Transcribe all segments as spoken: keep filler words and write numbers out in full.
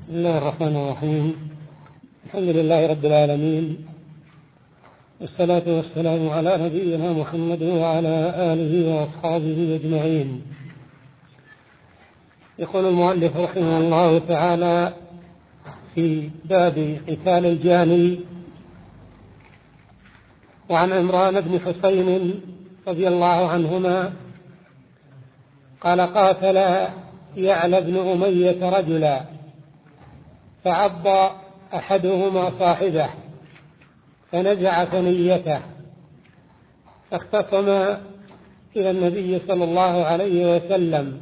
بسم الله الرحمن الرحيم. الحمد لله رب العالمين، والصلاة والسلام على نبينا محمد وعلى آله وأصحابه أجمعين. يقول المؤلف رحمه الله تعالى في باب قتال الجاني: وعن عمران بن حسين رضي الله عنهما قال: قاتل يعلى بن أمية رجلا فعض أحدهما صاحبه فنزع ثنيته، فاختصم إلى النبي صلى الله عليه وسلم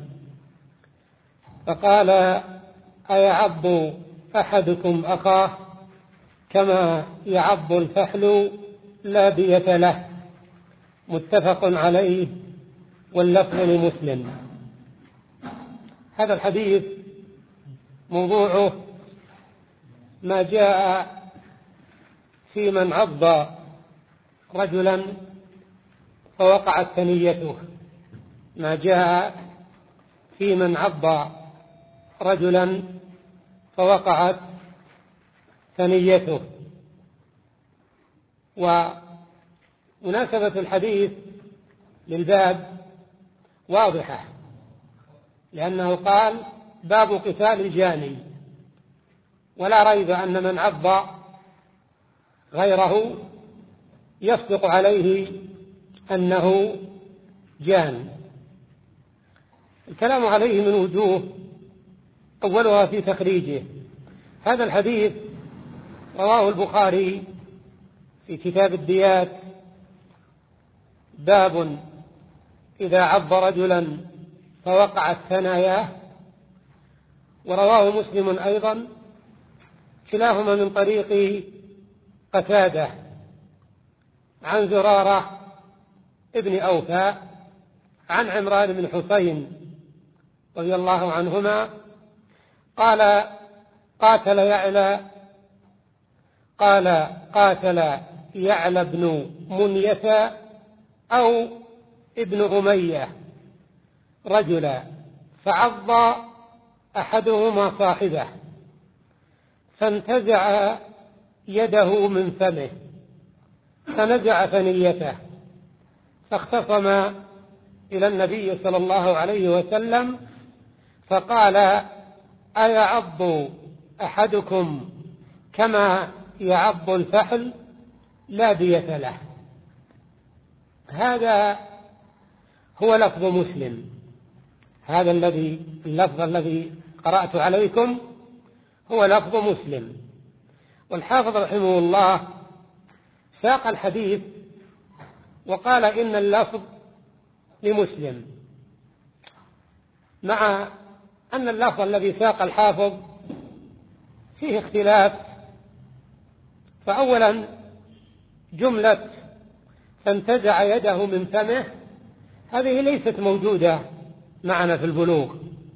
فقال: أيعض أحدكم أخاه كما يعض الفحل لا دية له؟ متفق عليه، واللفظ لمسلم. هذا الحديث موضوعه ما جاء في من عض رجلا فوقعت ثنيته، ما جاء في من عض رجلا فوقعت ثنيته. ومناسبة الحديث للباب واضحة، لأنه قال: باب قتال الجاني، ولا ريب أن من عض غيره يصدق عليه أنه جان. الكلام عليه من وجوه، أولها في تخريجه. هذا الحديث رواه البخاري في كتاب الديات، باب إذا عض رجلا فوقعت ثناياه، ورواه مسلم أيضا، كلاهما من طريق قتادة عن زرارة ابن أوفى عن عمران بن حسين رضي الله عنهما قال: قاتل يعلى قال قاتل يعلى بن منية أو ابن أمية رجلا فعض أحدهما صاحبه فانتزع يده من فمه فنزع ثنيته، فاختصم إلى النبي صلى الله عليه وسلم فقال: أيعض أحدكم كما يعض الفحل لا دية له؟ هذا هو لفظ مسلم، هذا الذي اللفظ الذي قرأت عليكم هو لفظ مسلم. والحافظ رحمه الله ساق الحديث وقال إن اللفظ لمسلم، مع أن اللفظ الذي ساق الحافظ فيه اختلاف. فأولا جملة فانتزع يده من فمه هذه ليست موجودة معنا في البلوغ.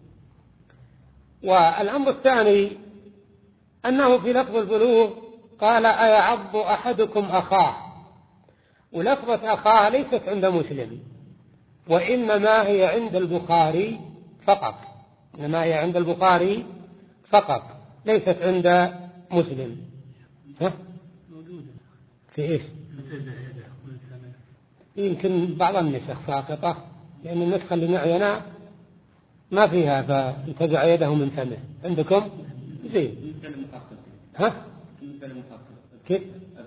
والأمر الثاني أنه في لفظ البلوغ قال: أيعض أحدكم أخاه، ولفظة أخاه ليست عند مسلم، وإنما هي عند البخاري فقط، إنما هي عند البخاري فقط، ليست عند مسلم. ها؟ في إيش؟ يمكن بعض النسخ ساقطة، لأن النسخة اللي معينا ما فيها فانتزع يده من فمه. عندكم زين؟ ها؟ كيف؟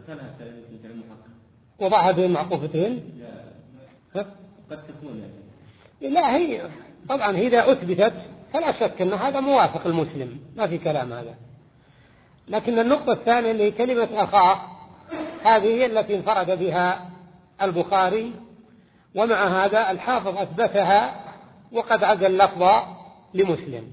وضعها بين معقوفتين؟ ها؟ قد تكون لا، هي طبعا إذا أثبتت فلا شك أن هذا موافق المسلم، ما في كلام هذا. لكن النقطة الثانية اللي كلمة أخاه هذه هي التي انفرد بها البخاري، ومع هذا الحافظ أثبتها وقد عزى اللفظ لمسلم.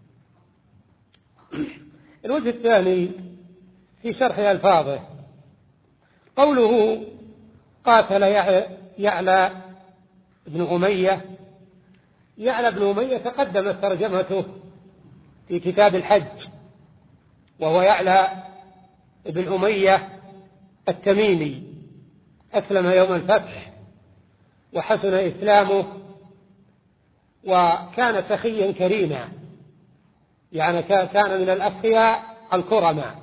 الوجه الثاني في شرح ألفاظه قوله: قاتل يعلى بن أمية. يعلى بن أمية تقدمت ترجمته في كتاب الحج، وهو يعلى بن أمية التميمي، أسلم يوم الفتح وحسن إسلامه، وكان سخيا كريما، يعني كان من الأسقياء الكرماء.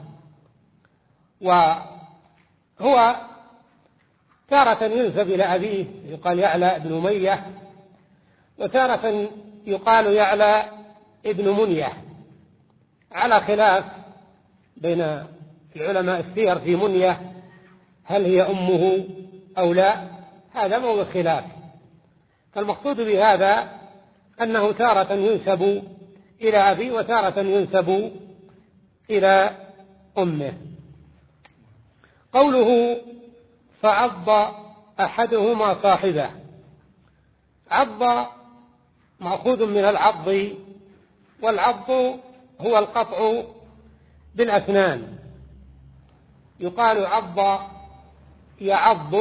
وهو تارة ينسب إلى أبيه يقال يعلى بن أمية، وتارة يقال يعلى ابن منية، على خلاف بين العلماء السير في منية هل هي أمه أو لا، هذا موضوع خلاف. فالمقصود بهذا أنه تارة ينسب إلى أبيه وتارة ينسب إلى أمه. قوله فعض أحدهما صاحبه، عض مأخوذ من العض، والعض هو القطع بالأسنان، يقال عض يعض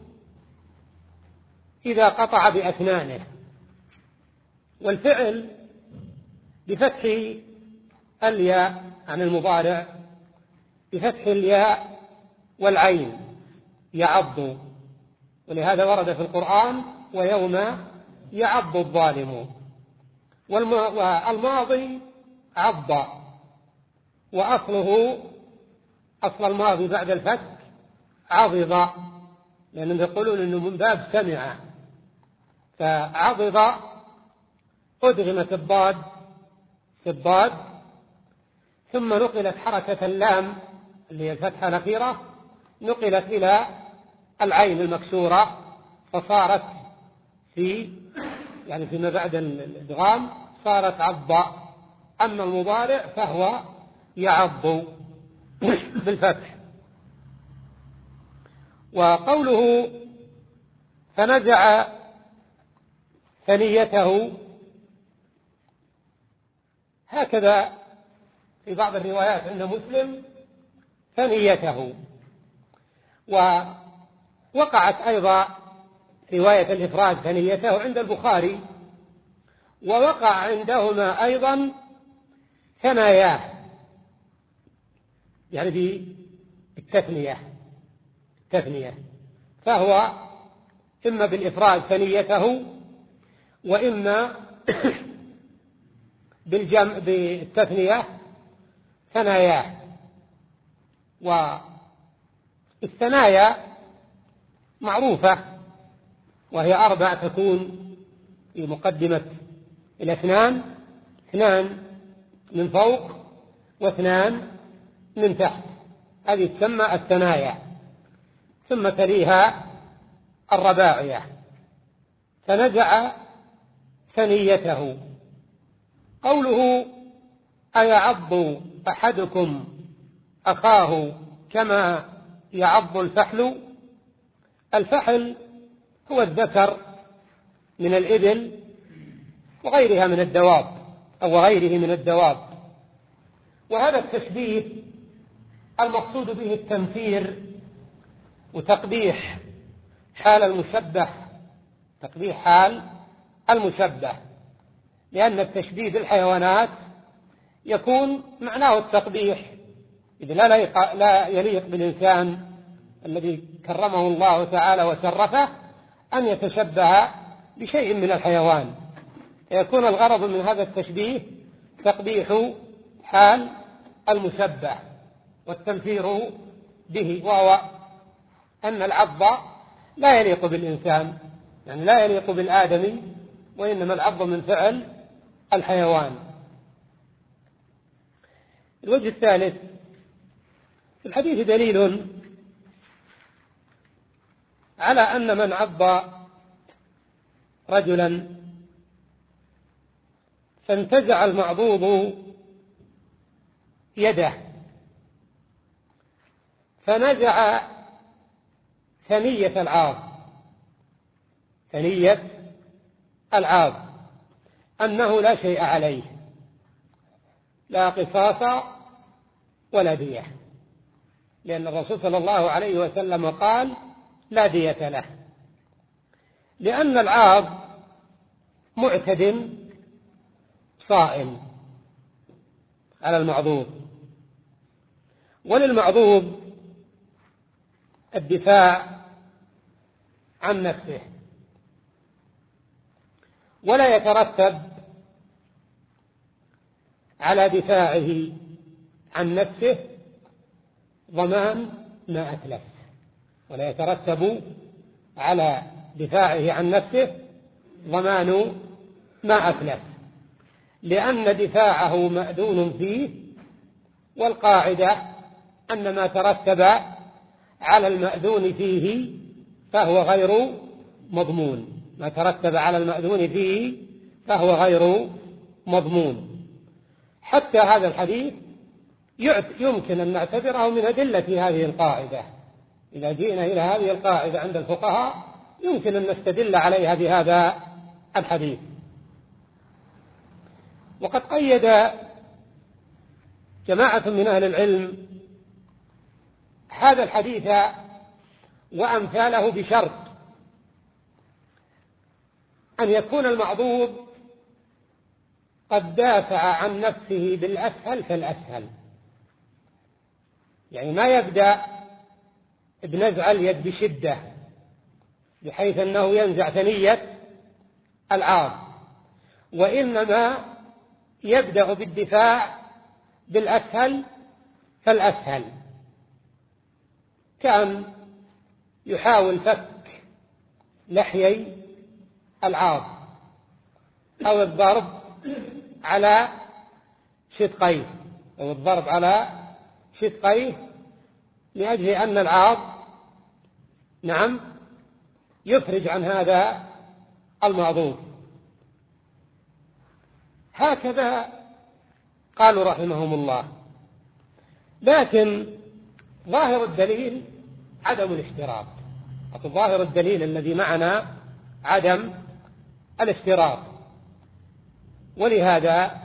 إذا قطع بأسنانه. والفعل بفتح الياء عن المضارع، بفتح الياء والعين يعض، ولهذا ورد في القرآن ويوم يعض الظالم. والماضي عض، وأصله أصل الماضي بعد الفتح عضض، لأنهم يقولون أنه من باب سمع، فعضض أدغمت الضاد في الضاد، ثم نقلت حركة اللام اللي هي الفتحة الأخيرة نقلت إلى العين المكسورة، فصارت في يعني فيما بعد الإدغام صارت عض. أما المضارع فهو يعض بالفتح. وقوله فنزع ثنيته، هكذا في بعض الروايات عند مسلم ثنيته، ووقعت أيضا رواية الإفراد ثنيته عند البخاري، ووقع عندهما أيضا ثناياه يعني بالتثنية تثنية، فهو إما بالإفراد ثنيته وإما بالجمع بالتثنية ثناياه. والثنايا معروفة وهي أربع، تكون في مقدمة الاثنان، اثنان من فوق واثنان من تحت، هذه تسمى الثنايا، ثم تليها الرباعية. فنزع ثنيته. قوله أيعض أحدكم أخاه كما يعض الفحل، الفحل هو الذكر من الإبل وغيرها من الدواب أو غيره من الدواب. وهذا التشبيه المقصود به التمثيل وتقبيح حال المشبه، تقبيح حال المشبه، لأن التشبيه بالحيوانات يكون معناه التقبيح، إذ لا, لا يليق بالإنسان الذي كرمه الله تعالى وشرفه أن يتشبه بشيء من الحيوان، يكون الغرض من هذا التشبيه تقبيح حال المشبه والتمثيل به، وهو أن العض لا يليق بالإنسان، يعني لا يليق بالآدمي، وإنما العض من فعل الحيوان. الوجه الثالث، في الحديث دليل على أن من عض رجلا فانتزع المعضوض يده فنزع ثنية العاض، ثنية العاض أنه لا شيء عليه، لا قصاص ولا دية، لأن الرسول صلى الله عليه وسلم قال لا دية له، لأن العاض معتد صائم على المعضوض، وللمعضوض الدفاع عن نفسه، ولا يترتب على دفاعه عن نفسه ضمان ما أتلف، ولا يترتب على دفاعه عن نفسه ضمان ما أتلف، لأن دفاعه مأذون فيه، والقاعدة أن ما ترتب على المأذون فيه فهو غير مضمون، ما ترتب على المأذون فيه فهو غير مضمون. حتى هذا الحديث يمكن أن نعتبره من أدلة هذه القاعدة. إذا جئنا إلى هذه القاعدة عند الفقهاء يمكن أن نستدل عليها بهذا الحديث. وقد قيد جماعة من أهل العلم هذا الحديث وأمثاله بشرط أن يكون المعضوب قد دافع عن نفسه بالأسهل فالأسهل، يعني ما يبدأ بنزع اليد بشدة بحيث أنه ينزع ثنية العاض، وإنما يبدأ بالدفاع بالأسهل فالأسهل، كان يحاول فك لحيي العاض أو الضرب على شدقيه أو الضرب على شدقيه لأجل أن العاض نعم يفرج عن هذا المعضوب. هكذا قالوا رحمهم الله. لكن ظاهر الدليل عدم الاشتراط، ظاهر الدليل الذي معنا عدم الاشتراط، ولهذا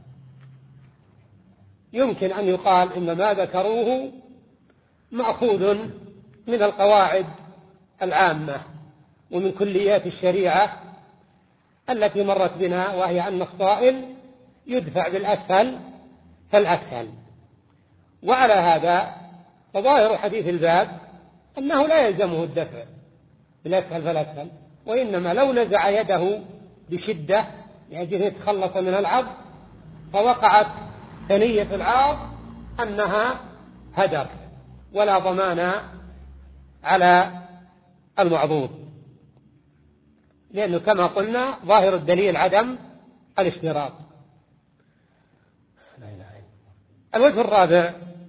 يمكن أن يقال إن ما ذكروه مأخوذ من القواعد العامة ومن كليات الشريعة التي مرت بنا، وهي أن الصائل يدفع بالأسهل فالأسهل. وعلى هذا فظاهر حديث الباب أنه لا يلزمه الدفع بالأسهل فالأسهل، وإنما لو نزع يده بشدة لأجل يتخلص من العض فوقعت ثنية العاض أنها هدر ولا ضمان على المعضوب، لأنه كما قلنا ظاهر الدليل عدم الاشتراط. الوجه الرابع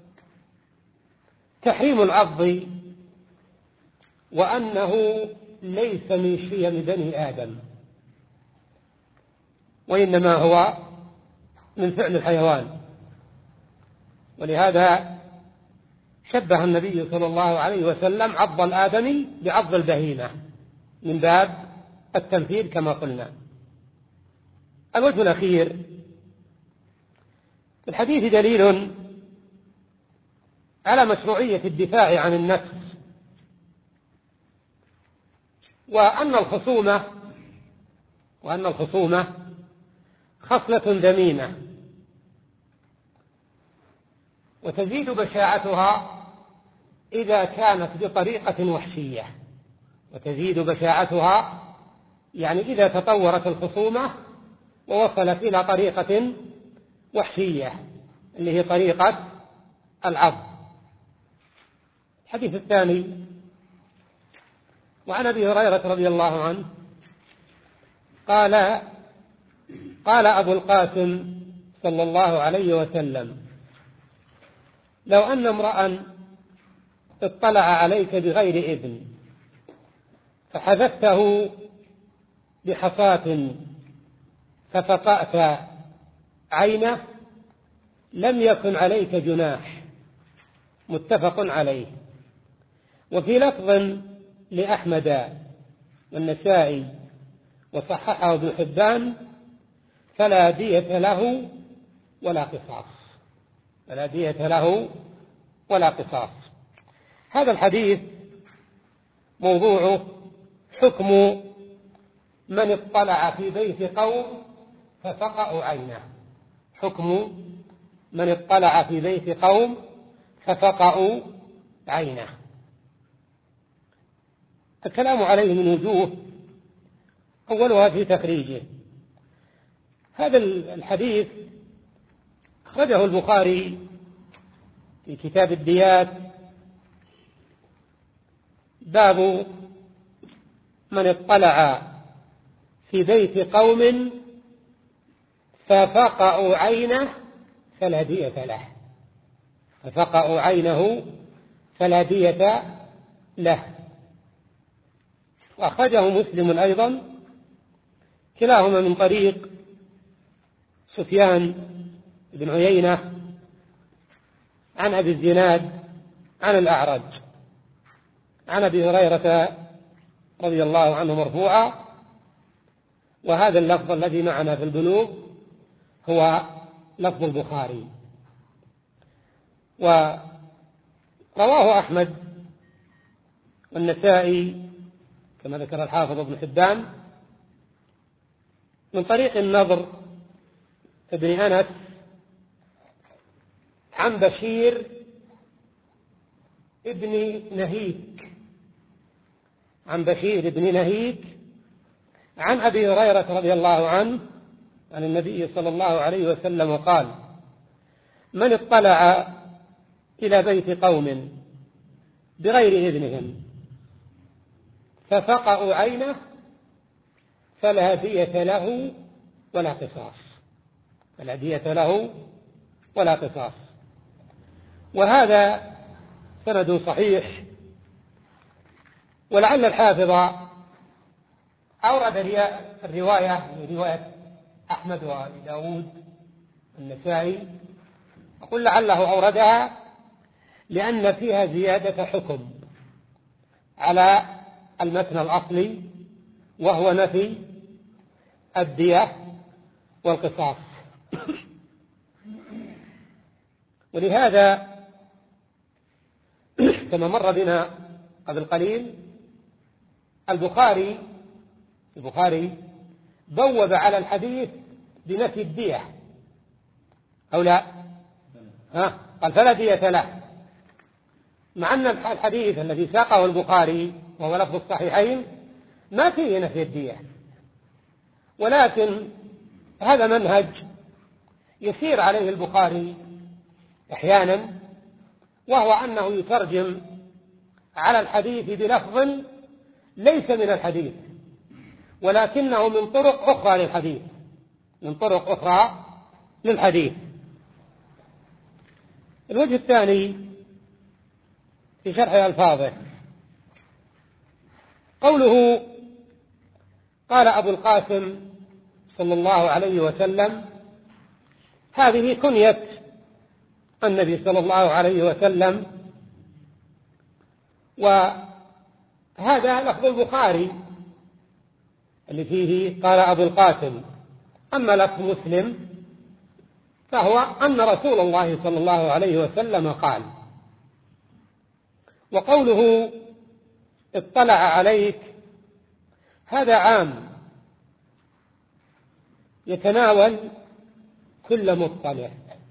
تحريم العض، وأنه ليس من شيم بني آدم، وإنما هو من فعل الحيوان. ولهذا شبه النبي صلى الله عليه وسلم عض الآدمي بعض البهيمة من باب التمثيل كما قلنا. الوجه الأخير في الحديث دليل على مشروعية الدفاع عن النفس، وأن الخصومة وأن الخصومة خصلة ذميمة، وتزيد بشاعتها إذا كانت بطريقة وحشية، وتزيد بشاعتها يعني إذا تطورت الخصومة ووصلت إلى طريقة وحشية اللي هي طريقة العض. الحديث الثاني وعن أبي هريرة رضي الله عنه قال قال أبو القاسم صلى الله عليه وسلم: لو أن امرأ اطلع عليك بغير إذن فحذفته بحصاة ففقأت عينه لم يكن عليك جناح. متفق عليه. وفي لفظ لأحمد والنسائي وصححه ابن حبان: فلا دية له ولا قصاص. فلا دية له ولا قصاص. هذا الحديث موضوعه حكم من اطلع في بيت قوم ففقأوا عينه. حكم من اطلع في بيت قوم ففقأوا عينه. الكلام عليه من وجوه، أولها في تخريجه. هذا الحديث أخرجه البخاري في كتاب الديات، باب من اطلع في بيت قوم ففقعوا عينه فلا دية له، ففقعوا عينه فلا دية له. وأخرجه مسلم أيضا، كلاهما من طريق سفيان بن عيينة عن أبي الزناد عن الأعرج عن أبي هريرة رضي الله عنه مرفوعا، وهذا اللفظ الذي معنا في البلوغ هو لفظ البخاري. ورواه أحمد والنسائي كما ذكر الحافظ ابن حبان من طريق النضر ابن أنس عن بشير ابن نهيك عن بشير ابن نهيك عن أبي هريرة رضي الله عنه عن النبي صلى الله عليه وسلم قال: من اطلع إلى بيت قوم بغير إذنهم ففقعوا عينه فلا دية له ولا قصاص، فلا دية له ولا قصاص. وهذا سند صحيح، ولعل الحافظ أورد الرواية من رواية أحمد وأبي داود النسائي، أقول لعله أوردها لأن فيها زيادة حكم على المتن الأصلي، وهو نفي الدية والقصاص. ولهذا كما مر بنا قبل قليل البخاري البخاري بوب على الحديث بنفي الدية أو لا؟ ها؟ قال فلا دية له، مع أن الحديث الذي ساقه البخاري وهو لفظ الصحيحين ما فيه نفي الدية، ولكن هذا منهج يسير عليه البخاري أحيانا، وهو أنه يترجم على الحديث بلفظ ليس من الحديث، ولكنه من طرق أخرى للحديث من طرق أخرى للحديث. الوجه الثاني في شرح ألفاظه قوله: قال أبو القاسم صلى الله عليه وسلم. هذه كنية النبي صلى الله عليه وسلم، وهذا لفظ البخاري اللي فيه قال أبو القاسم. أما لفظ مسلم فهو أن رسول الله صلى الله عليه وسلم قال. وقوله اطلع عليك هذا عام يتناول كل مطلع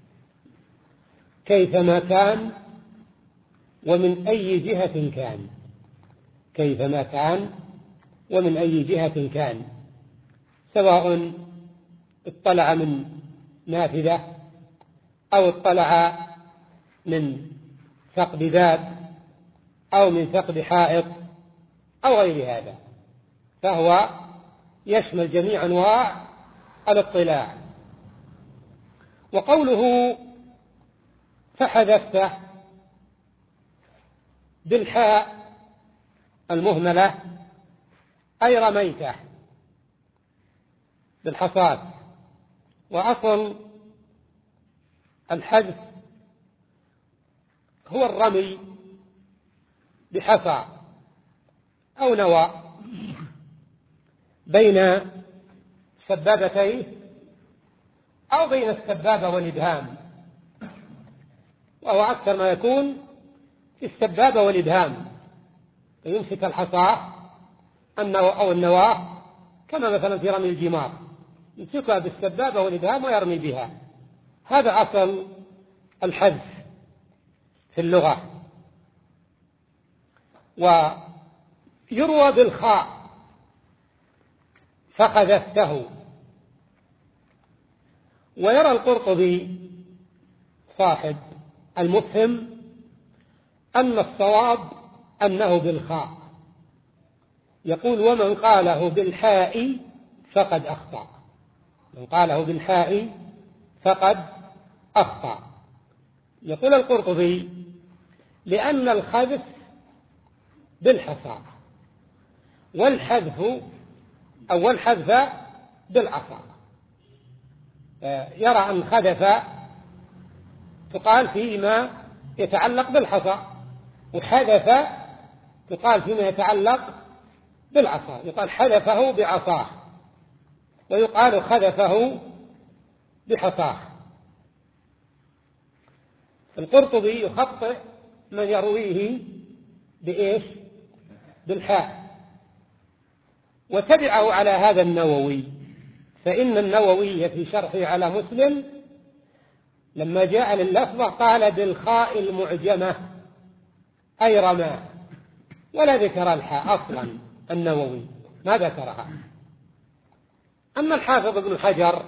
كيفما كان ومن أي جهة كان كيفما كان ومن أي جهة كان سواء اطلع من نافذة أو اطلع من ثقب باب أو من ثقب حائط أو غير هذا، فهو يشمل جميع أنواع الاطلاع. وقوله فحذفته بالحاء المهملة أي رميته بالحصاد، وأصل الحذف هو الرمي بحصى أو نوى بين سبابتيه أو بين السبابة والإبهام، وهو أكثر ما يكون في السبابة والإبهام، فيمسك الحصى أو النواة كما مثلا في رمي الجمار يمسكها بالسبابة والإبهام ويرمي بها. هذا أصل الحذف في اللغة. ويروى بالخاء فخذفته. ويرى القرطبي صاحب المفهم أن الصواب أنه بالخاء، يقول: ومن قاله بالحاء فقد أخطأ. من قاله بالحاء فقد أخطأ. يقول القرطبي: لأن الخذف بالحصى والحذف أو الحذف بالعصا. يرى أن خذف تقال فيما يتعلق بالحصى، وحذف تقال فيما يتعلق بالعصا. يقال حذفه بعصاه، ويقال خذفه بحصاه. القرطبي يخطئ من يرويه بإيش؟ بالحاء. وتبعه على هذا النووي، فإن النووي في شرحه على مسلم لما جاء لللفظة قال بالخاء المعجمة أي رمى، ولا ذكر الحاء أصلا. النووي ما ذكرها. أما الحافظ ابن حجر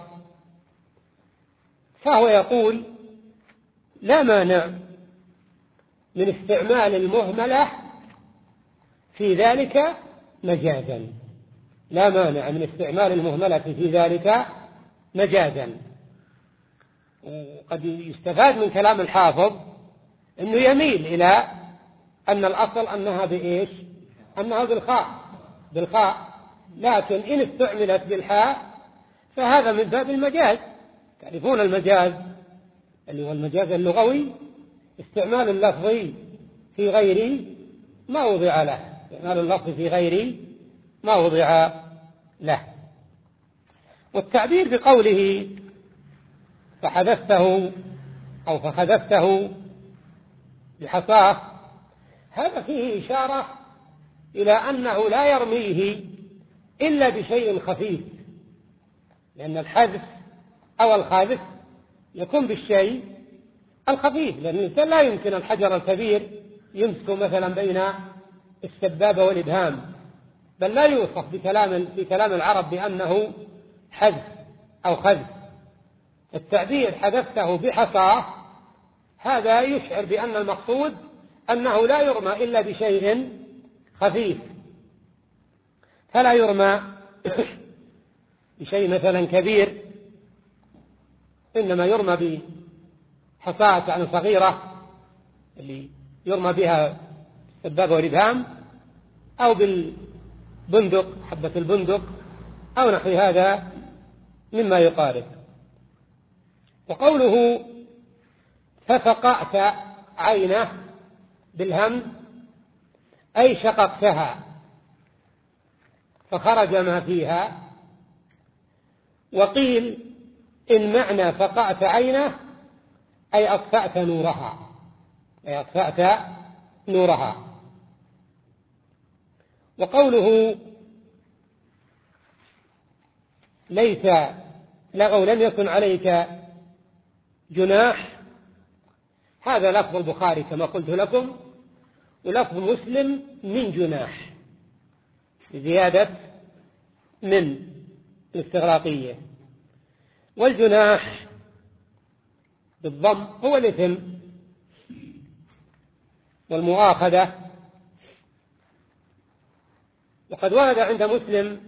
فهو يقول: لا مانع من استعمال المهملة في ذلك مجازا. لا مانع من استعمال المهملة في ذلك مجازا. وقد يستفاد من كلام الحافظ أنه يميل إلى أن الأصل أنها بإيش؟ أنها بالخاء بالخاء لكن إن استعملت بالحاء فهذا من باب المجاز. تعرفون المجاز اللي هو المجاز اللغوي، استعمال اللفظ في غير ما وضع له، استعمال اللفظ في غير ما وضع له. والتعبير بقوله فحذفته أو فخذفته بحصاه، هذا فيه إشارة إلى أنه لا يرميه إلا بشيء خفيف، لأن الحذف أو الخاذف يكون بالشيء الخفيف، لأن الإنسان لا يمكن الحجر الكبير يمسك مثلا بين السبابة والإبهام، بل لا يوصف بكلام في كلام العرب بأنه حذف أو خذف. التعبير حذفته بحصاه هذا يشعر بأن المقصود أنه لا يرمى إلا بشيء خفيف، فلا يرمى بشيء مثلا كبير، إنما يرمى بحصاة يعني صغيرة اللي يرمى بها السبابة والإبهام، أو بالبندق حبة البندق أو نحو هذا مما يقارب. وقوله ففقأت عينه بالهم أي شققتها فخرج ما فيها. وقيل إن معنى فقأت عينه أي أطفأت نورها أي أطفأت نورها. وقوله ليس لغو لم يكن عليك جناح، هذا لفظ البخاري كما قلت لكم، ولفظ مسلم من جناح زيادة من الاستغراقية. والجناح بالضم هو الإثم والمؤاخذة. وقد ورد عند مسلم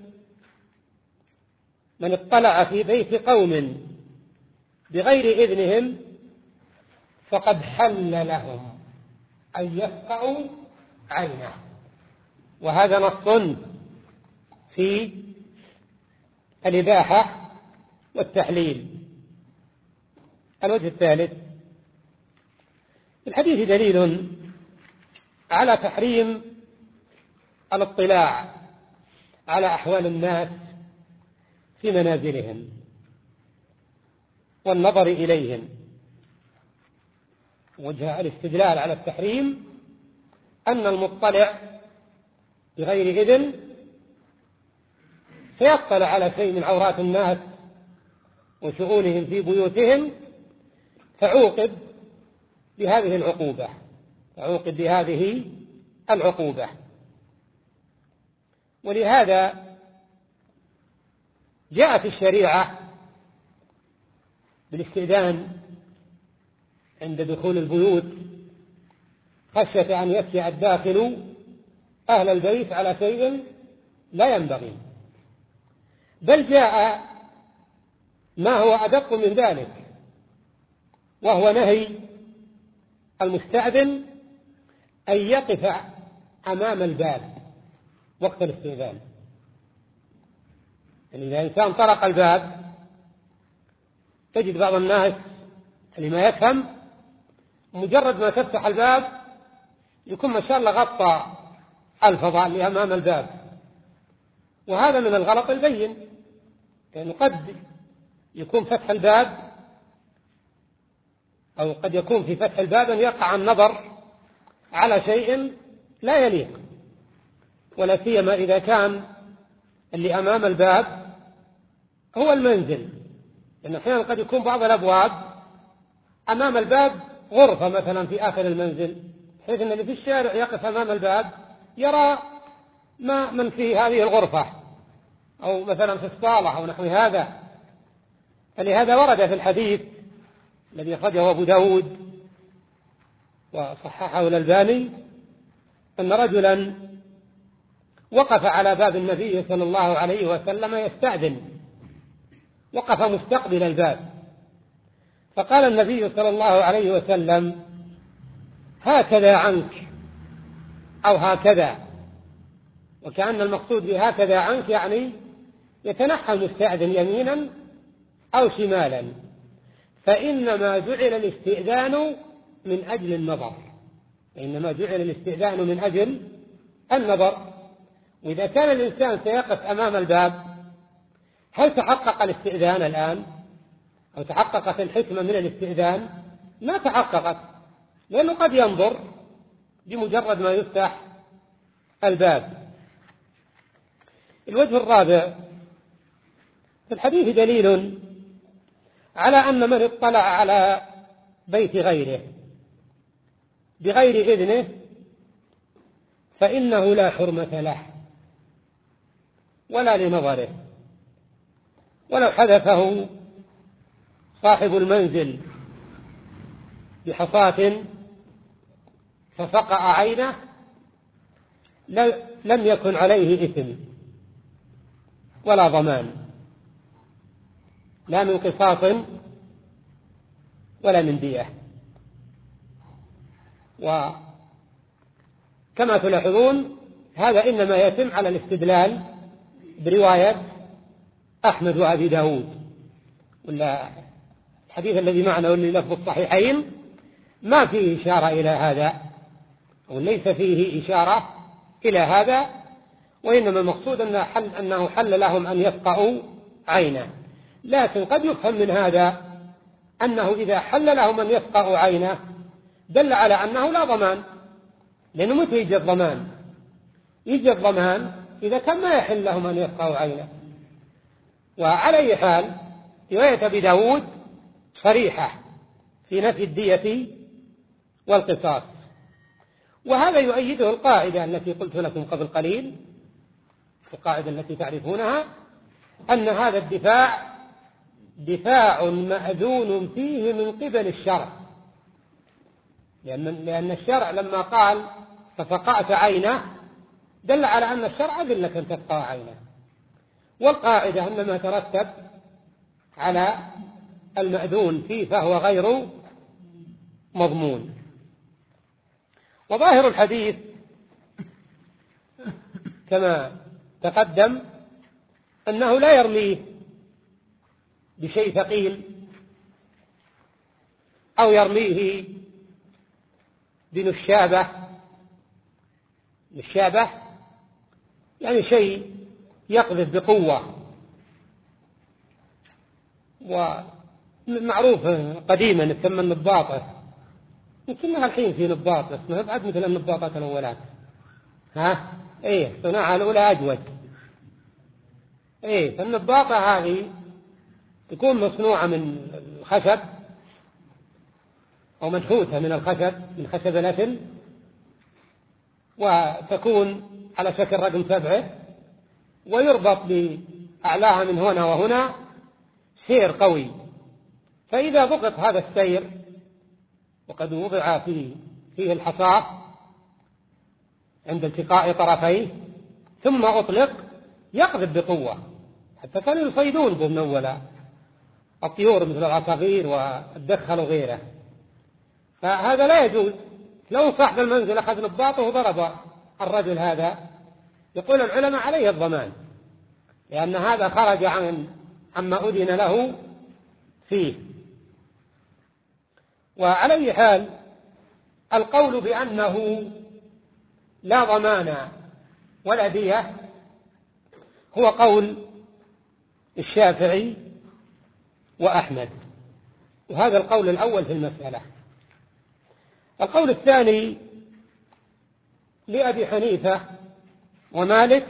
من اطلع في بيت قوم بغير إذنهم فقد حل لهم أن يفقعوا عينه، وهذا نص في الإباحة والتحليل. الوجه الثالث: الحديث دليل على تحريم الاطلاع على أحوال الناس في منازلهم والنظر إليهم. وجه الاستدلال على التحريم أن المطلع بغير إذن سيطلع على شيء من عورات الناس وشؤونهم في بيوتهم، فعوقب بهذه العقوبة فعوقب بهذه العقوبة. ولهذا جاءت الشريعة بالاستئذان عند دخول البيوت خشية أن يتبع الداخل أهل البيت على شيء لا ينبغي، بل جاء ما هو أدق من ذلك، وهو نهي المستأذن أن يقف أمام الباب وقت الاستئذان. يعني إذا إنسان طرق الباب تجد بعض الناس اللي ما يفهم مجرد ما تفتح الباب يكون ما شاء الله غطى الفضاء اللي أمام الباب، وهذا من الغلط البين، لأنه قد يكون فتح الباب أو قد يكون في فتح الباب أن يقع النظر على شيء لا يليق، ولا سيما إذا كان اللي أمام الباب هو المنزل، لأن أحيانا قد يكون بعض الأبواب أمام الباب غرفة مثلا في آخر المنزل، بحيث أن اللي في الشارع يقف أمام الباب يرى ما من في هذه الغرفة، أو مثلا في الصالة أو نحو هذا. فلهذا ورد في الحديث الذي أخرجه أبو داود وصححه الألباني أن رجلا وقف على باب النبي صلى الله عليه وسلم يستأذن، وقف مستقبل الباب، فقال النبي صلى الله عليه وسلم: هكذا عنك، أو هكذا، وكأن المقصود بهكذا عنك يعني يتنحى المستأذن يمينا أو شمالا، فإنما جعل الاستئذان من أجل النظر، إنما جعل الاستئذان من أجل النظر. وإذا كان الإنسان سيقف أمام الباب هل تحقق الاستئذان الآن؟ أو تحققت الحكمة من الاستئذان؟ ما تحققت، لأنه قد ينظر بمجرد ما يفتح الباب. الوجه الرابع في الحديث دليل على أن من اطلع على بيت غيره بغير إذنه فإنه لا حرمة له ولا لنظره، ولو حدثه صاحب المنزل بحصاة ففقع عينه لم يكن عليه إثم ولا ضمان، لا من قصاص ولا من دية. وكما تلاحظون هذا إنما يتم على الاستدلال برواية أحمد وأبي داود، ولا الحديث الذي معنا واللي لفظ الصحيحين ما فيه إشارة إلى هذا، وليس فيه إشارة إلى هذا، وإنما المقصود أنه حل, أنه حل لهم أن يفقعوا عينه. لكن قد يفهم من هذا أنه إذا حل لهم أن يفقعوا عينه دل على أنه لا ضمان، لأنه متى يجي الضمان؟ يجي الضمان إذا كان ما يحل لهم أن يفقعوا عينه. وعلى أي حال رواية أبي داود صريحة في نفي الدية والقصاص، وهذا يؤيده القاعدة التي قلت لكم قبل قليل، القاعدة التي تعرفونها، أن هذا الدفاع دفاع مأذون فيه من قبل الشرع، لأن, لأن الشرع لما قال ففقعت عينه دل على أن الشرع أذن لك أن تفقع عينه، والقاعدة أن ما ترتب على المأذون فيه فهو غير مضمون. وظاهر الحديث كما تقدم أنه لا يرميه بشيء ثقيل أو يرميه بنشابة، نشابة يعني شيء يقذف بقوة، ومعروف قديما تسمى النباطة، يمكنها الحين في نباط بس ما بعد مثل النباطات الأولات، ها ايه صناعة الأولى أجود. ايه فالنباطة هذه تكون مصنوعة من الخشب أو منحوتة من الخشب، من خشب الأثل، وتكون على شكل رقم سبعة، ويربط بأعلاها من هنا وهنا سير قوي، فإذا ضغط هذا السير وقد وضع فيه, فيه الحصى عند التقاء طرفيه ثم أطلق يقذف بقوة، حتى كانوا يصيدون به من أولا الطيور مثل العصافير والدخل وغيره. فهذا لا يجوز. لو صاحب المنزل أخذ نباطه وضرب الرجل هذا يقول العلماء عليه الضمان، لأن هذا خرج عن عما أذن له فيه. وعلى أي حال القول بأنه لا ضمان ولا دية هو قول الشافعي وأحمد، وهذا القول الأول في المسألة. القول الثاني لأبي حنيفة ومالك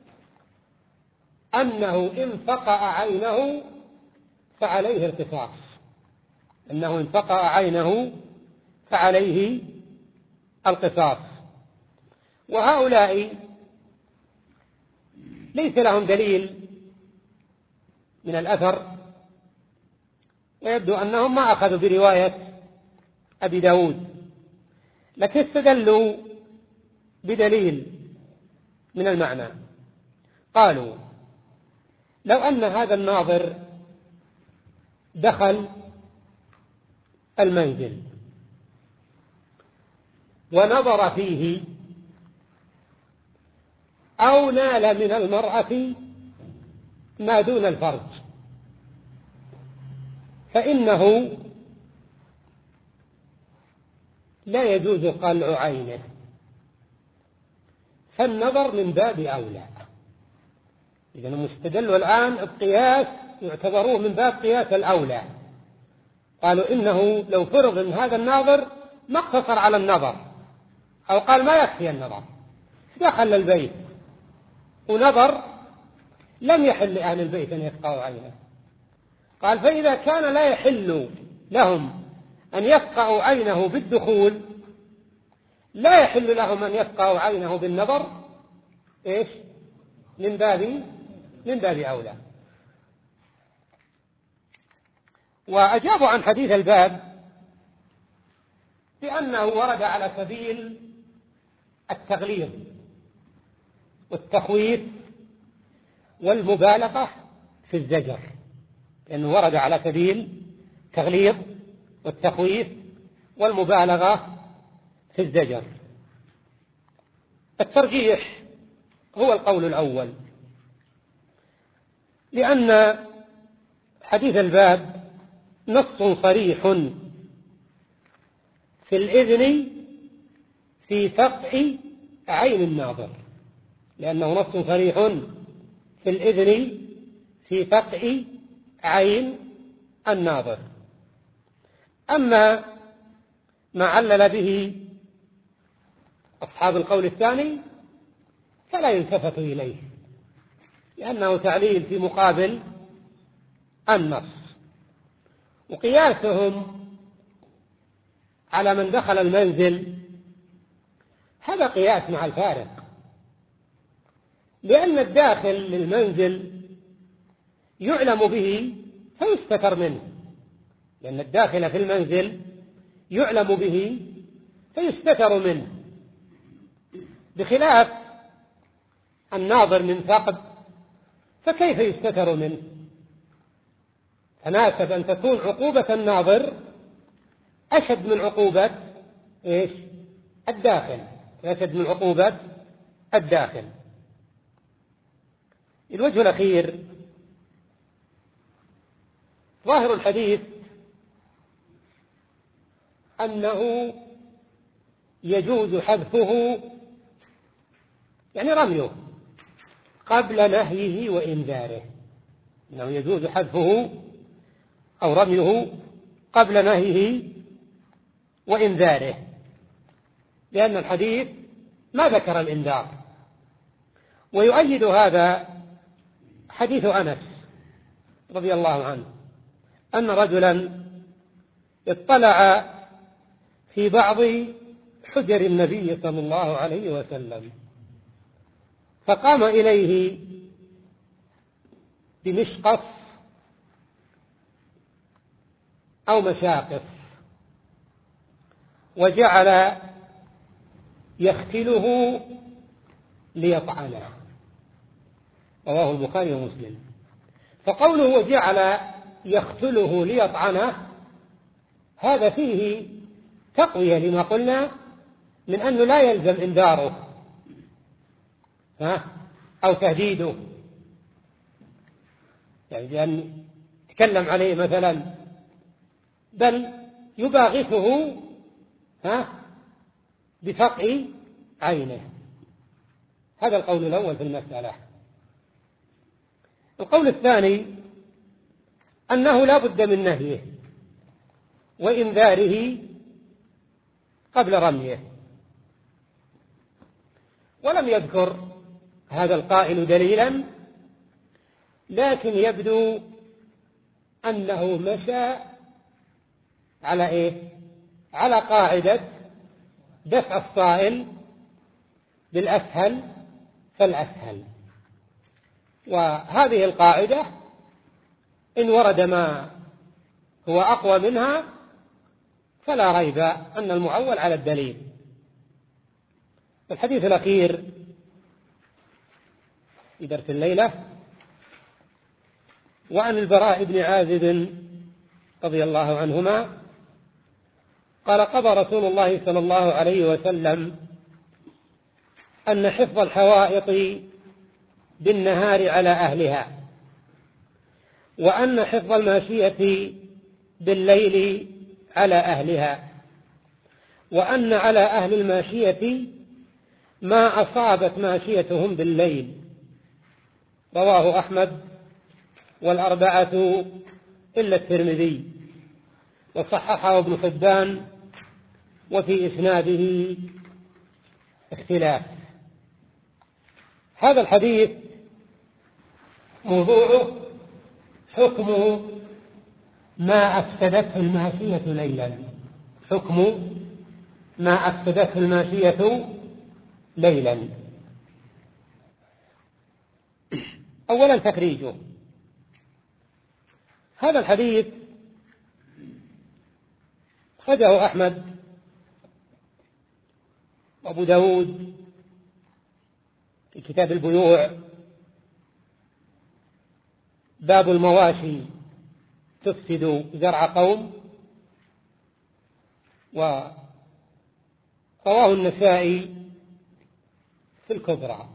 أنه إن فقأ عينه فعليه القصاص، أنه إن فقأ عينه فعليه القصاص. وهؤلاء ليس لهم دليل من الأثر، ويبدو أنهم ما أخذوا برواية أبي داود، لكن استدلوا بدليل من المعنى. قالوا لو أن هذا الناظر دخل المنزل ونظر فيه أو نال من المرأة ما دون الفرج فإنه لا يجوز قلع عينه، فالنظر من باب أولى. إذن المستدل الآن القياس يعتبروه من باب قياس الأولى. قالوا إنه لو فرض أن هذا الناظر ما اقتصر على النظر، أو قال ما يكفي النظر، دخل البيت ونظر، لم يحل لأهل البيت أن يفقعوا عينه. قال فإذا كان لا يحل لهم أن يفقعوا عينه بالدخول، لا يحل لهم أن يفقعوا عينه بالنظر، إيش؟ من باب من باب أولى. وأجابوا عن حديث الباب بأنه ورد على سبيل التغليظ والتخويف والمبالغة في الزجر، لأنه ورد على سبيل التغليظ والتخويف والمبالغة في الزجر. الترجيح هو القول الأول، لأن حديث الباب نص صريح في الإذن في فقع عين الناظر، لأنه نص صريح في الإذن في فقع عين الناظر. أما ما علل به أصحاب القول الثاني فلا يلتفت إليه، لأنه تعليل في مقابل النص. وقياسهم على من دخل المنزل هذا قياس مع الفارق، لأن الداخل للمنزل يعلم به فيستتر منه، لأن الداخل في المنزل يعلم به فيستتر منه، بخلاف الناظر من ثقب فكيف يستتر منه؟ تناسب أن تكون عقوبة الناظر أشد من عقوبة إيش؟ الداخل، أشد من عقوبة الداخل. الوجه الأخير ظاهر الحديث أنه يجوز حذفه، يعني رميه قبل نهيه وإنذاره، أنه يجوز حذفه أو رميه قبل نهيه وإنذاره، لأن الحديث ما ذكر الإنذار. ويؤيد هذا حديث أنس رضي الله عنه أن رجلا اطلع في بعض حجر النبي صلى الله عليه وسلم، فقام إليه بمشقف أو مشاقف، وجعل يختله ليطعنه، رواه البخاري ومسلم. فقوله وجعل يختله ليطعنه هذا فيه تقوية لما قلنا من أنه لا يلزم إنذاره ها أو تهديده، يعني بأن يتكلم عليه مثلا، بل يباغته ها بفقع عينه. هذا القول الأول في المسألة. القول الثاني أنه لا بد من نهيه وإنذاره قبل رميه، ولم يذكر هذا القائل دليلا، لكن يبدو أنه مشى على إيه؟ على قاعدة دفع الصائل بالأسهل فالأسهل، وهذه القاعدة إن ورد ما هو أقوى منها فلا ريب أن المعول على الدليل. الحديث الأخير في درس الليلة وعن البراء بن عازب رضي الله عنهما قال قضى رسول الله صلى الله عليه وسلم أن حفظ الحوائط بالنهار على أهلها، وأن حفظ الماشية بالليل على أهلها، وأن على أهل الماشية ما أصابت ماشيتهم بالليل. رواه أحمد والأربعة إلا الترمذي، وصححه ابن حبان، وفي إسناده اختلاف. هذا الحديث موضوعه حكم ما أفسدته الماشية ليلا، حكم ما أفسدته الماشية ليلا. أولا تخريجه. هذا الحديث خرجه أحمد وأبو داود في كتاب البيوع باب المواشي تفسد زرع قوم، ورواه النسائي في الكبرى،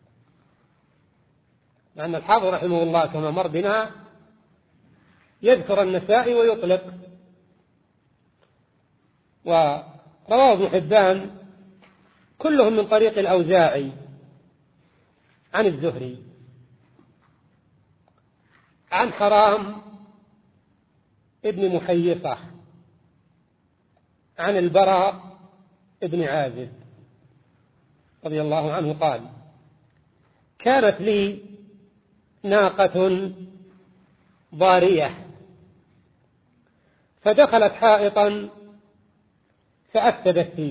لأن الحافظ رحمه الله كما مر بنا يذكر النسائي ويطلق. ورواه ابن حبان كلهم من طريق الأوزاعي عن الزهري عن حرام ابن محيصة عن البراء ابن عازب رضي الله عنه قال كانت لي ناقة ضارية فدخلت حائطا فأفسدت فيه،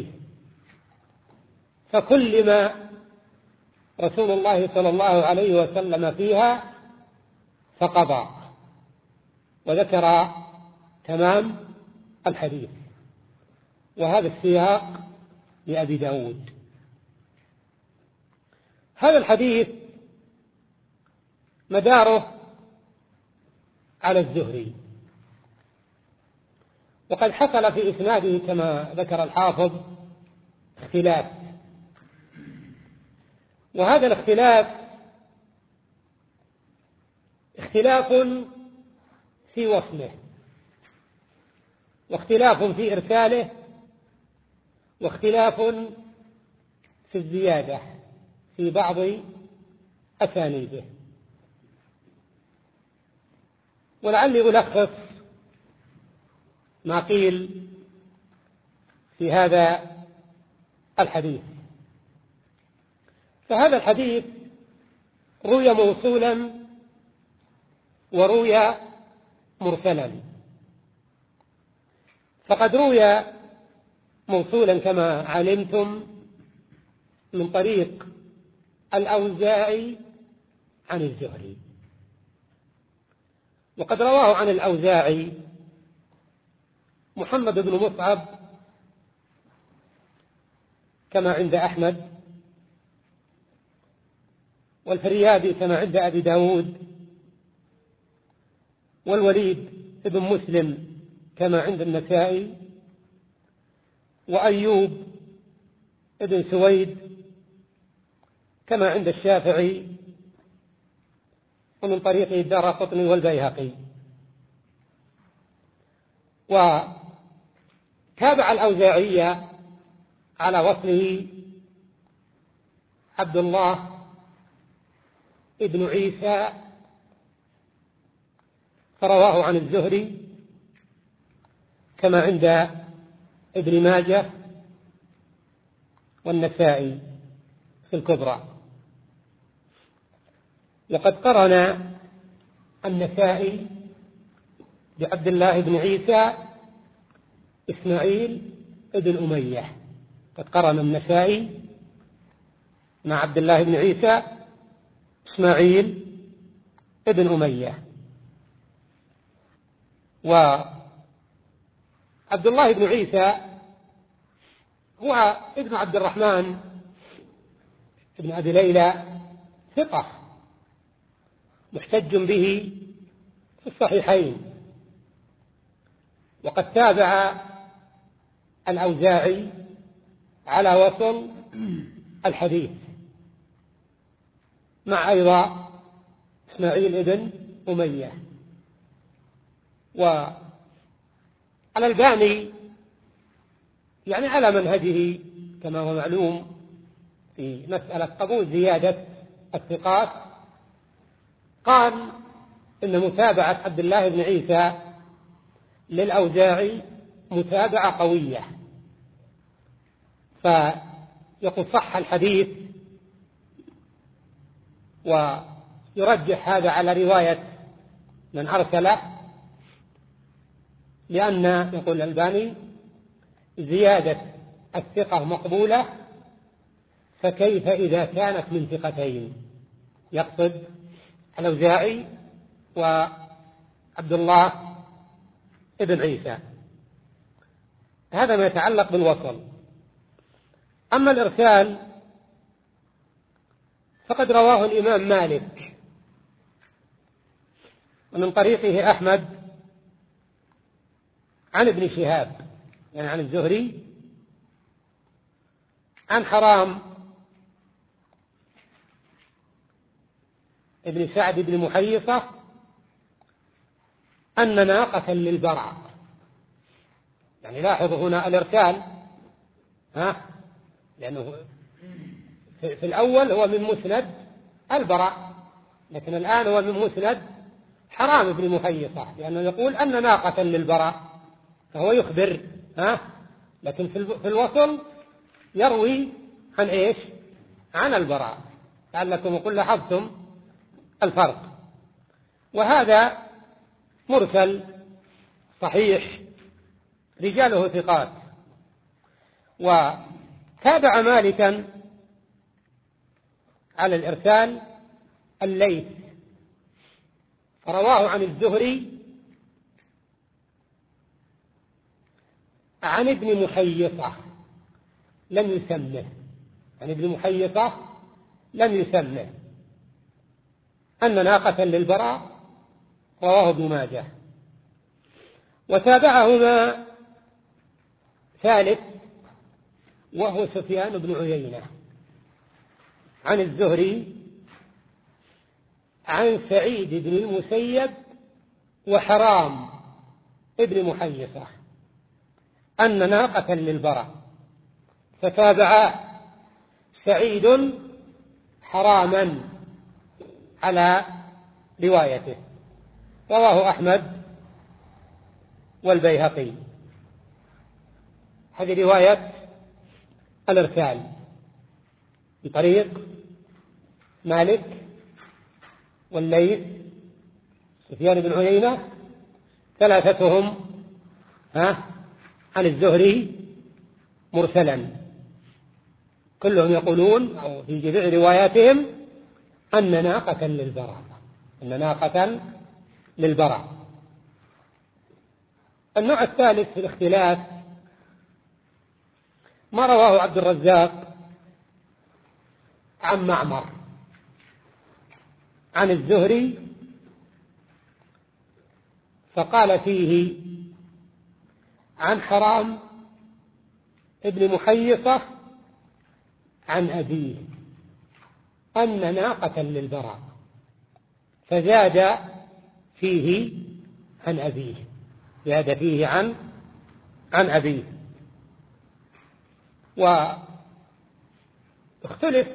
فكلم رسول الله صلى الله عليه وسلم فيها فقضى، وذكر تمام الحديث. وهذا السياق لأبي داود. هذا الحديث مداره على الزهري، وقد حصل في إسناده كما ذكر الحافظ اختلاف، وهذا الاختلاف اختلاف في وصله، واختلاف في إرساله، واختلاف في الزيادة في بعض أسانيده. ولعلي ألخص ما قيل في هذا الحديث. فهذا الحديث روي موصولا وروي مرسلا، فقد روي موصولا كما علمتم من طريق الأوزاعي عن الزهري، وقد رواه عن الأوزاعي محمد بن مصعب كما عند أحمد، والفريابي كما عند أبي داود، والوليد ابن مسلم كما عند النسائي، وأيوب ابن سويد كما عند الشافعي، ومن طريقه الدارقطني والبيهقي. وتابع الأوزاعي على وصله عبد الله ابن عيسى فرواه عن الزهري كما عند ابن ماجه والنسائي في الكبرى. وقد قرن النسائي بعبد الله بن عيسى إسماعيل ابن أمية، قد قرن النسائي مع عبد الله بن عيسى إسماعيل ابن أمية. وعبد الله بن عيسى هو ابن عبد الرحمن ابن أبي ليلى، ثقة محتج به في الصحيحين، وقد تابع الأوزاعي على وصل الحديث مع أيضا إسماعيل ابن أمية. والألباني يعني على منهجه كما هو معلوم في مسألة قبول زيادة الثقات، قال إن متابعة عبد الله بن عيسى للأوزاعي متابعة قوية، فيقول صح الحديث، ويرجح هذا على رواية من أرسله، لأن يقول الألباني زيادة الثقة مقبولة، فكيف إذا كانت من ثقتين، يقصد الأوزاعي وعبد الله ابن عيسى. هذا ما يتعلق بالوصل. أما الإرسال فقد رواه الإمام مالك ومن طريقه أحمد عن ابن شهاب يعني عن الزهري عن حرام ابن سعد بن محيصة أن ناقة للبراء. يعني لاحظوا هنا الإرسال، ها، لأنه في الأول هو من مسند البراء، لكن الآن هو من مسند حرام بن محيصة، لأنه يقول أن ناقة للبراء، فهو يخبر، ها، لكن في الوصل يروي عن إيش؟ عن البراء، لعلكم يقول لاحظتم الفرق. وهذا مرسل صحيح رجاله ثقات. وتابع مالكا على الإرسال الليث فرواه عن الزهري عن ابن محيصة لم يسمه، عن ابن محيصة لم يسمه أن ناقة للبراء، رواه ابن ماجه. وتابعهما ثالث وهو سفيان بن عيينة عن الزهري عن سعيد بن المسيب وحرام ابن محيصة أن ناقة للبراء، فتابع سعيد حراما على روايته، رواه أحمد والبيهقي. هذه رواية الإرسال بطريق مالك والليث سفيان بن عيينة، ثلاثتهم ها عن الزهري مرسلا، كلهم يقولون أو في جميع رواياتهم أن ناقة للبراء، أن ناقة للبراء. النوع الثالث في الاختلاف ما رواه عبد الرزاق عن معمر عن الزهري، فقال فيه عن حرام ابن محيصة عن أبيه أن ناقة للبراء، فزاد فيه عن أبيه، زاد فيه عن عن أبيه. واختلف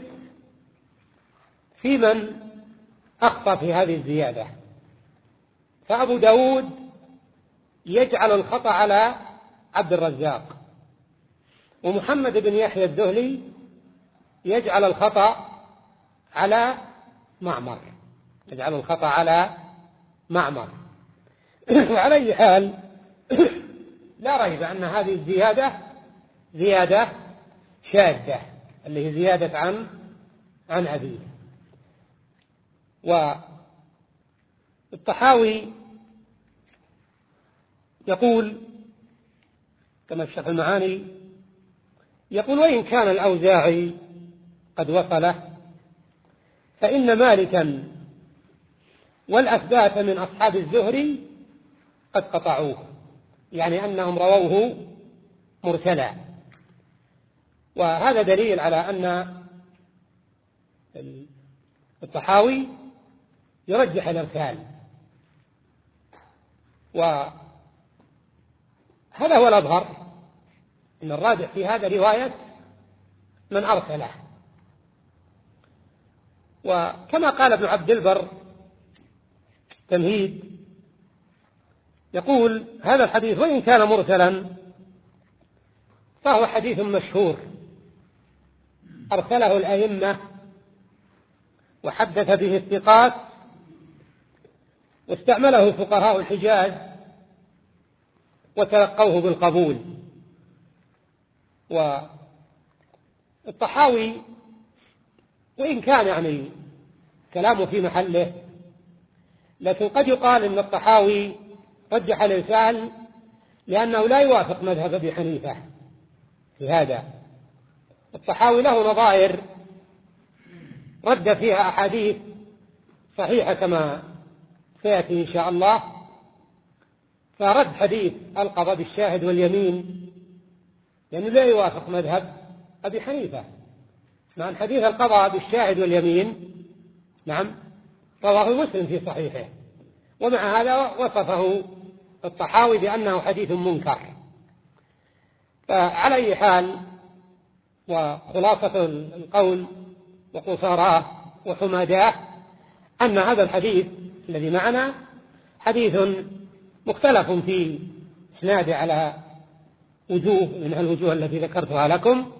في من أخطأ في هذه الزيادة، فأبو داود يجعل الخطأ على عبد الرزاق، ومحمد بن يحيى الذهلي يجعل الخطأ على معمر، يجعل الخطأ على معمر. وعلى أي حال لا ريب أن هذه الزيادة زيادة شاذة، اللي هي زيادة عن عن أبيه. والطحاوي يقول كما في شرح المعاني، يقول: وإن كان الأوزاعي قد وصله، فإن مالكا والأثبات من أصحاب الزهري قد قطعوه، يعني أنهم رووه مرسلا. وهذا دليل على أن الطحاوي يرجح الإرسال، وهذا هو الأظهر، إن الراجح في هذا رواية من أرسله. وكما قال ابن عبد البر تمهيد، يقول: هذا الحديث وإن كان مرسلا فهو حديث مشهور أرسله الأئمة وحدث به الثقات واستعمله فقهاء الحجاز وتلقوه بالقبول. والطحاوي وإن كان يعني كلامه في محله، لكن قد يقال إن الطحاوي رجح الإرسال لأنه لا يوافق مذهب أبي حنيفة في هذا. الطحاوي له نظائر رد فيها أحاديث صحيحة كما سيأتي إن شاء الله، فرد حديث القضاء بالشاهد واليمين لأنه لا يوافق مذهب أبي حنيفة، مع أن حديث القضاء بالشاهد واليمين نعم رواه مسلم في صحيحه، ومع هذا وصفه الطحاوي بأنه حديث منكر. فعلى أي حال، وخلاصة القول وقصاراه وحماداه أن هذا الحديث الذي معنا حديث مختلف في إسناده على وجوه من الوجوه التي ذكرتها لكم،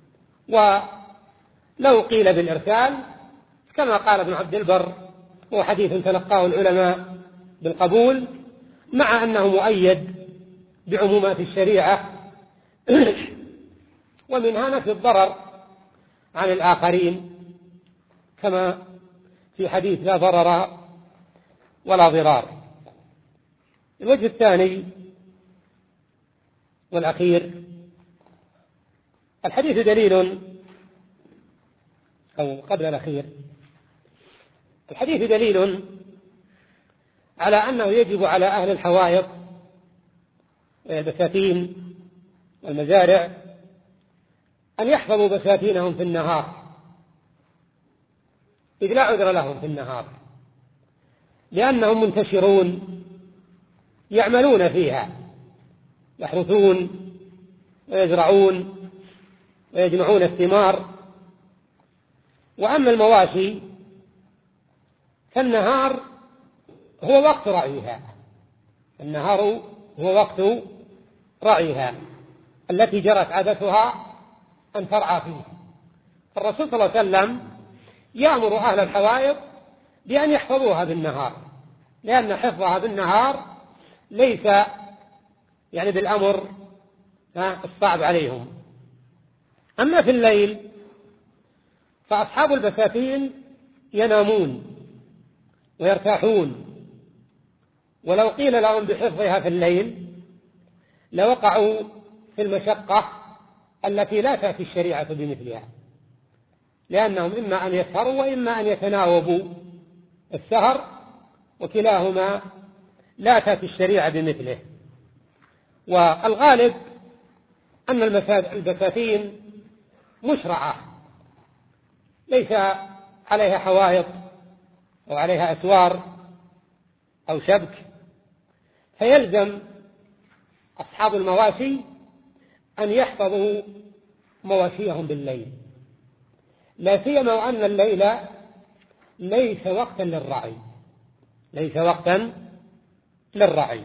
ولو قيل بالإرسال كما قال ابن عبد البر هو حديث تلقاه العلماء بالقبول، مع أنه مؤيد بعمومات الشريعة ومنها نفي الضرر عن الآخرين، كما في حديث لا ضرر ولا ضرار. الوجه الثاني والأخير، الحديث دليل، أو قبل الأخير، الحديث دليل على أنه يجب على أهل الحوائط والبساتين والمزارع أن يحفظوا بساتينهم في النهار، إذ لا عذر لهم في النهار، لأنهم منتشرون يعملون فيها، يحرثون ويزرعون ويجمعون الثمار. وأما المواشي فالنهار هو وقت رعيها، النهار هو وقت رعيها التي جرت عادتها أن ترعى فيه. الرسول صلى الله عليه وسلم يأمر أهل الحوائط بأن يحفظوها بالنهار، لأن حفظها بالنهار ليس يعني بالأمر الصعب عليهم. أما في الليل فأصحاب البساتين ينامون ويرتاحون، ولو قيل لهم بحفظها في الليل لوقعوا في المشقة التي لا تأتي الشريعة بمثلها، لأنهم إما أن يسهروا وإما أن يتناوبوا السهر، وكلاهما لا تأتي الشريعة بمثله. والغالب أن البساتين مشرعة ليس عليها حوائط أو عليها أسوار أو شبك، فيلزم أصحاب المواشي أن يحفظوا مواشيهم بالليل، لا سيما وأن الليل ليس وقتا للرعي ليس وقتا للرعي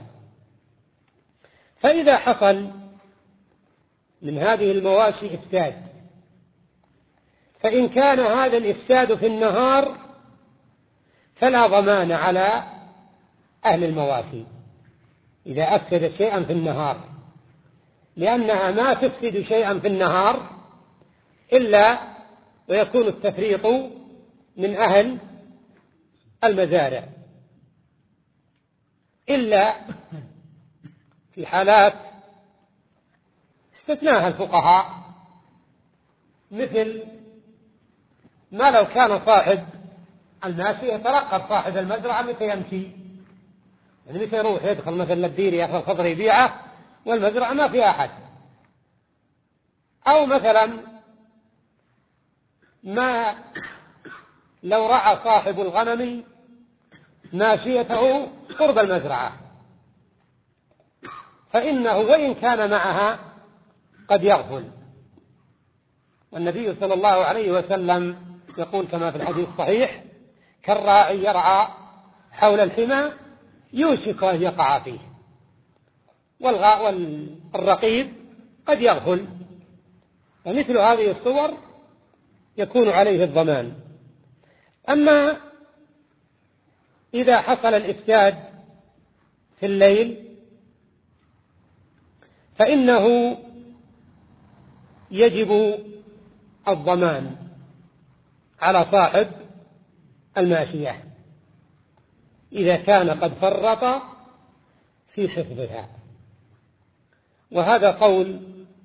فإذا حصل من هذه المواشي إفساد، فإن كان هذا الإفساد في النهار فلا ضمان على أهل المواشي إذا أفسد شيئا في النهار، لأنها ما تفسد شيئا في النهار إلا ويكون التفريط من أهل المزارع، إلا في حالات استثناها الفقهاء، مثل ما لو كان صاحب الماشي يترقب صاحب المزرعة متى يمشي، يعني متى يروح يدخل مثلا الدير ياخذ الخضر يبيعه والمزرعة ما فيها أحد، أو مثلا ما لو رعى صاحب الغنم ماشيته قرب المزرعة فإنه وإن كان معها قد يغفل. والنبي صلى الله عليه وسلم يقول كما في الحديث الصحيح: كالراعي يرعى حول الحمى يوشك أن يقع فيه، والرقيب قد يغفل، فمثل هذه الصور يكون عليه الضمان. أما إذا حصل الإفساد في الليل فإنه يجب الضمان على صاحب الماشية إذا كان قد فرط في حفظها، وهذا قول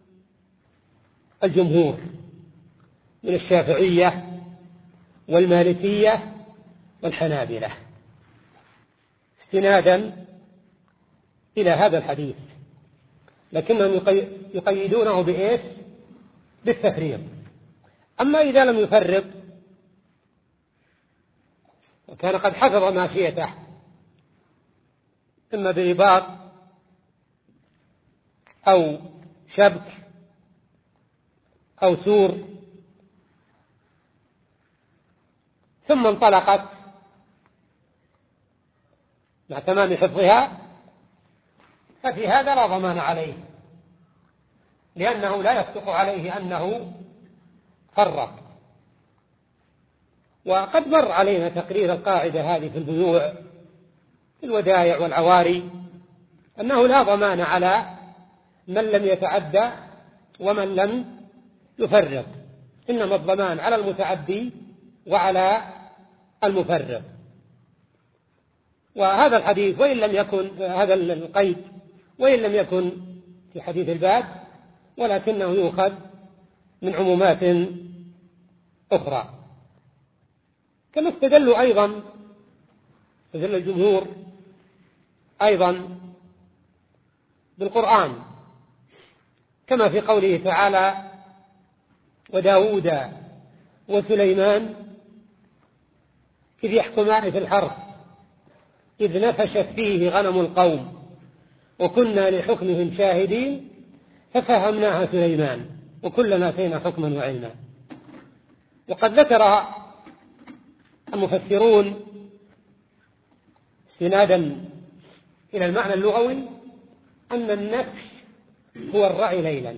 الجمهور من الشافعية والمالكية والحنابلة استنادا إلى هذا الحديث، لكنهم يقيدونه بإيش؟ بالتفريط. أما إذا لم يفرط وكان قد حفظ ماشيته إما برباط أو شبك أو سور ثم انطلقت مع تمام حفظها، ففي هذا لا ضمان عليه، لأنه لا يصدق عليه أنه فرط. وقد مر علينا تقرير القاعدة هذه في البيوع في الودائع والعواري، أنه لا ضمان على من لم يتعدى ومن لم يفرط، إنما الضمان على المتعدي وعلى المفرط. وهذا الحديث وإن لم يكن هذا القيد وإن لم يكن في حديث الباب، ولكنه يؤخذ من عمومات أخرى. كما استدلوا أيضا استدل الجمهور أيضا بالقرآن، كما في قوله تعالى: وداود وسليمان إذ يحكمان في الحرث إذ نفشت فيه غنم القوم وكنا لحكمهم شاهدين ففهمناها سليمان وكلنا آتينا حكما وعلما. وقد ذكر المفسرون استنادا إلى المعنى اللغوي أن النفش هو الرعي ليلا،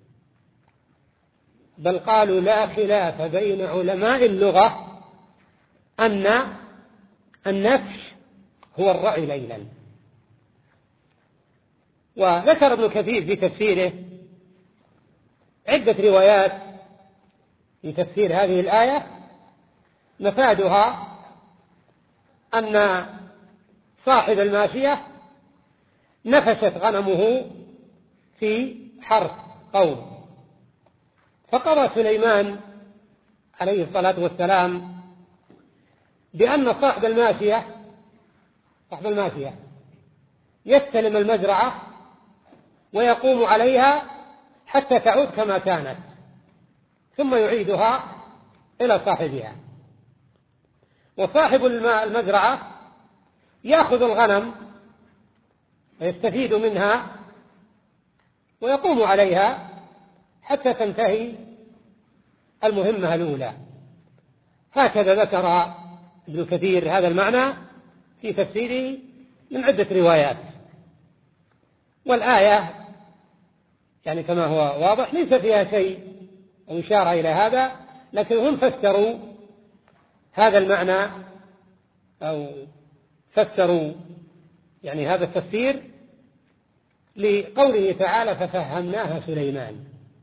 بل قالوا لا خلاف بين علماء اللغة أن النفش هو الرعي ليلا. وذكر ابن كثير في تفسيره عدة روايات في تفسير هذه الآية مفادها أن صاحب الماشية نفشت غنمه في حرث قوم، فقضى سليمان عليه الصلاة والسلام بأن صاحب الماشية صاحب الماشية يستلم المزرعة ويقوم عليها حتى تعود كما كانت، ثم يعيدها إلى صاحبها. وصاحب المزرعة يأخذ الغنم ويستفيد منها ويقوم عليها حتى تنتهي المهمة الأولى. هكذا ذكر ابن كثير هذا المعنى في تفسيره من عدة روايات. والآية يعني كما هو واضح ليس فيها شيء أو إشارة إلى هذا، لكن هم فسروا هذا المعنى أو فسروا يعني هذا التفسير لقوله تعالى ففهمناها سليمان.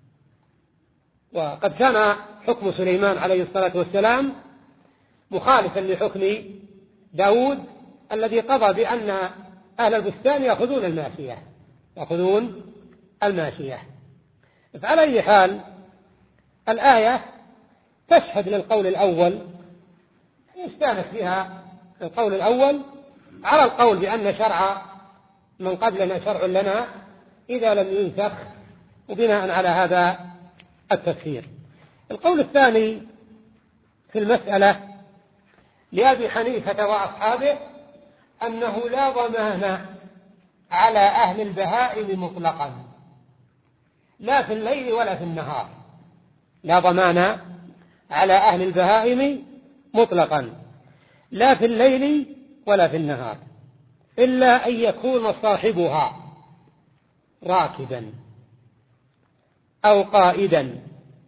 وقد كان حكم سليمان عليه الصلاة والسلام مخالفا لحكم داود الذي قضى بأن أهل البستان يأخذون الماشية يأخذون الماشية. فعلى أي حال الآية تشهد للقول الأول، استانت بها القول الأول على القول بأن شرع من قبلنا شرع لنا إذا لم ينسخ، وبناء على هذا التفسير. القول الثاني في المسألة لأبي حنيفة وأصحابه أنه لا ضمان على أهل البهائم مطلقا، لا في الليل ولا في النهار، لا ضمان على أهل البهائم مطلقا لا في الليل ولا في النهار، إلا أن يكون صاحبها راكبا أو قائدا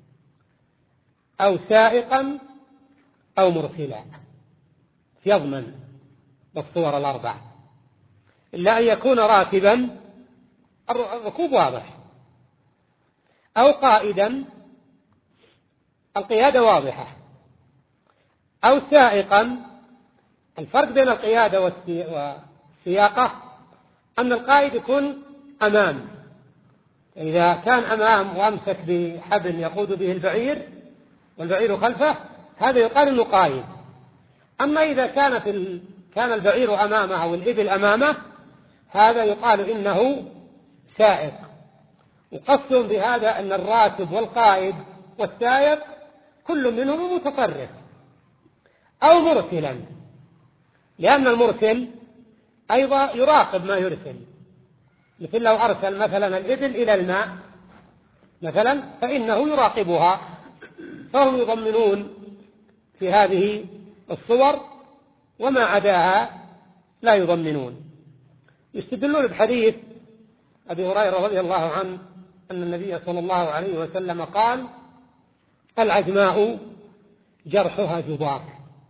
أو سائقا أو مرسلا، يضمن بالصور الأربع. إلا أن يكون راكبا، الركوب واضح، أو قائدا، القيادة واضحة، أو سائقا. الفرق بين القيادة والسياقة أن القائد يكون أمام، إذا كان أمام وأمسك بحبل يقود به البعير والبعير خلفه هذا يقال أنه قائد. أما إذا كانت ال... كان البعير أمامه والإبل أمامه هذا يقال إنه سائق. وقصدهم بهذا أن الراكب والقائد والسائق كل منهم متطرف. أو مرسلا، لأن المرسل أيضا يراقب ما يرسل، مثل لو أرسل مثلا الإبل إلى الماء مثلا فإنه يراقبها، فهم يضمنون في هذه الصور، وما عداها لا يضمنون. يستدلون بحديث أبي هريرة رضي الله عنه أن النبي صلى الله عليه وسلم قال العجماء جرحها جبار،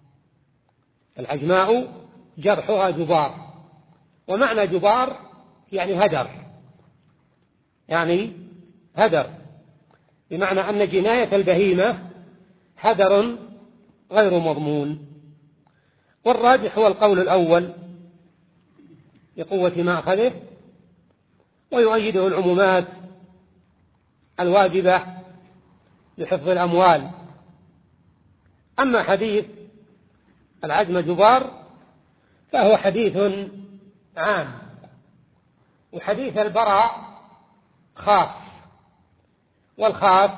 العجماء جرحها جبار. ومعنى جبار يعني هدر، يعني هدر بمعنى أن جناية البهيمة هدر غير مضمون. والراجح هو القول الأول بقوة ما أخذه، ويؤيده العمومات الواجبة لحفظ الأموال. أما حديث العجم جبار فهو حديث عام، وحديث البراء خاص، والخاص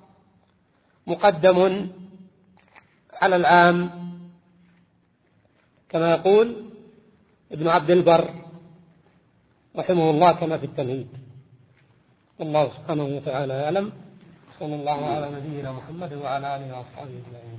مقدم على العام كما يقول ابن عبد البر رحمه الله كما في التمهيد. والله سبحانه وتعالى يعلم. صلى الله على نبينا محمد وعلى آله وأصحابه أجمعين.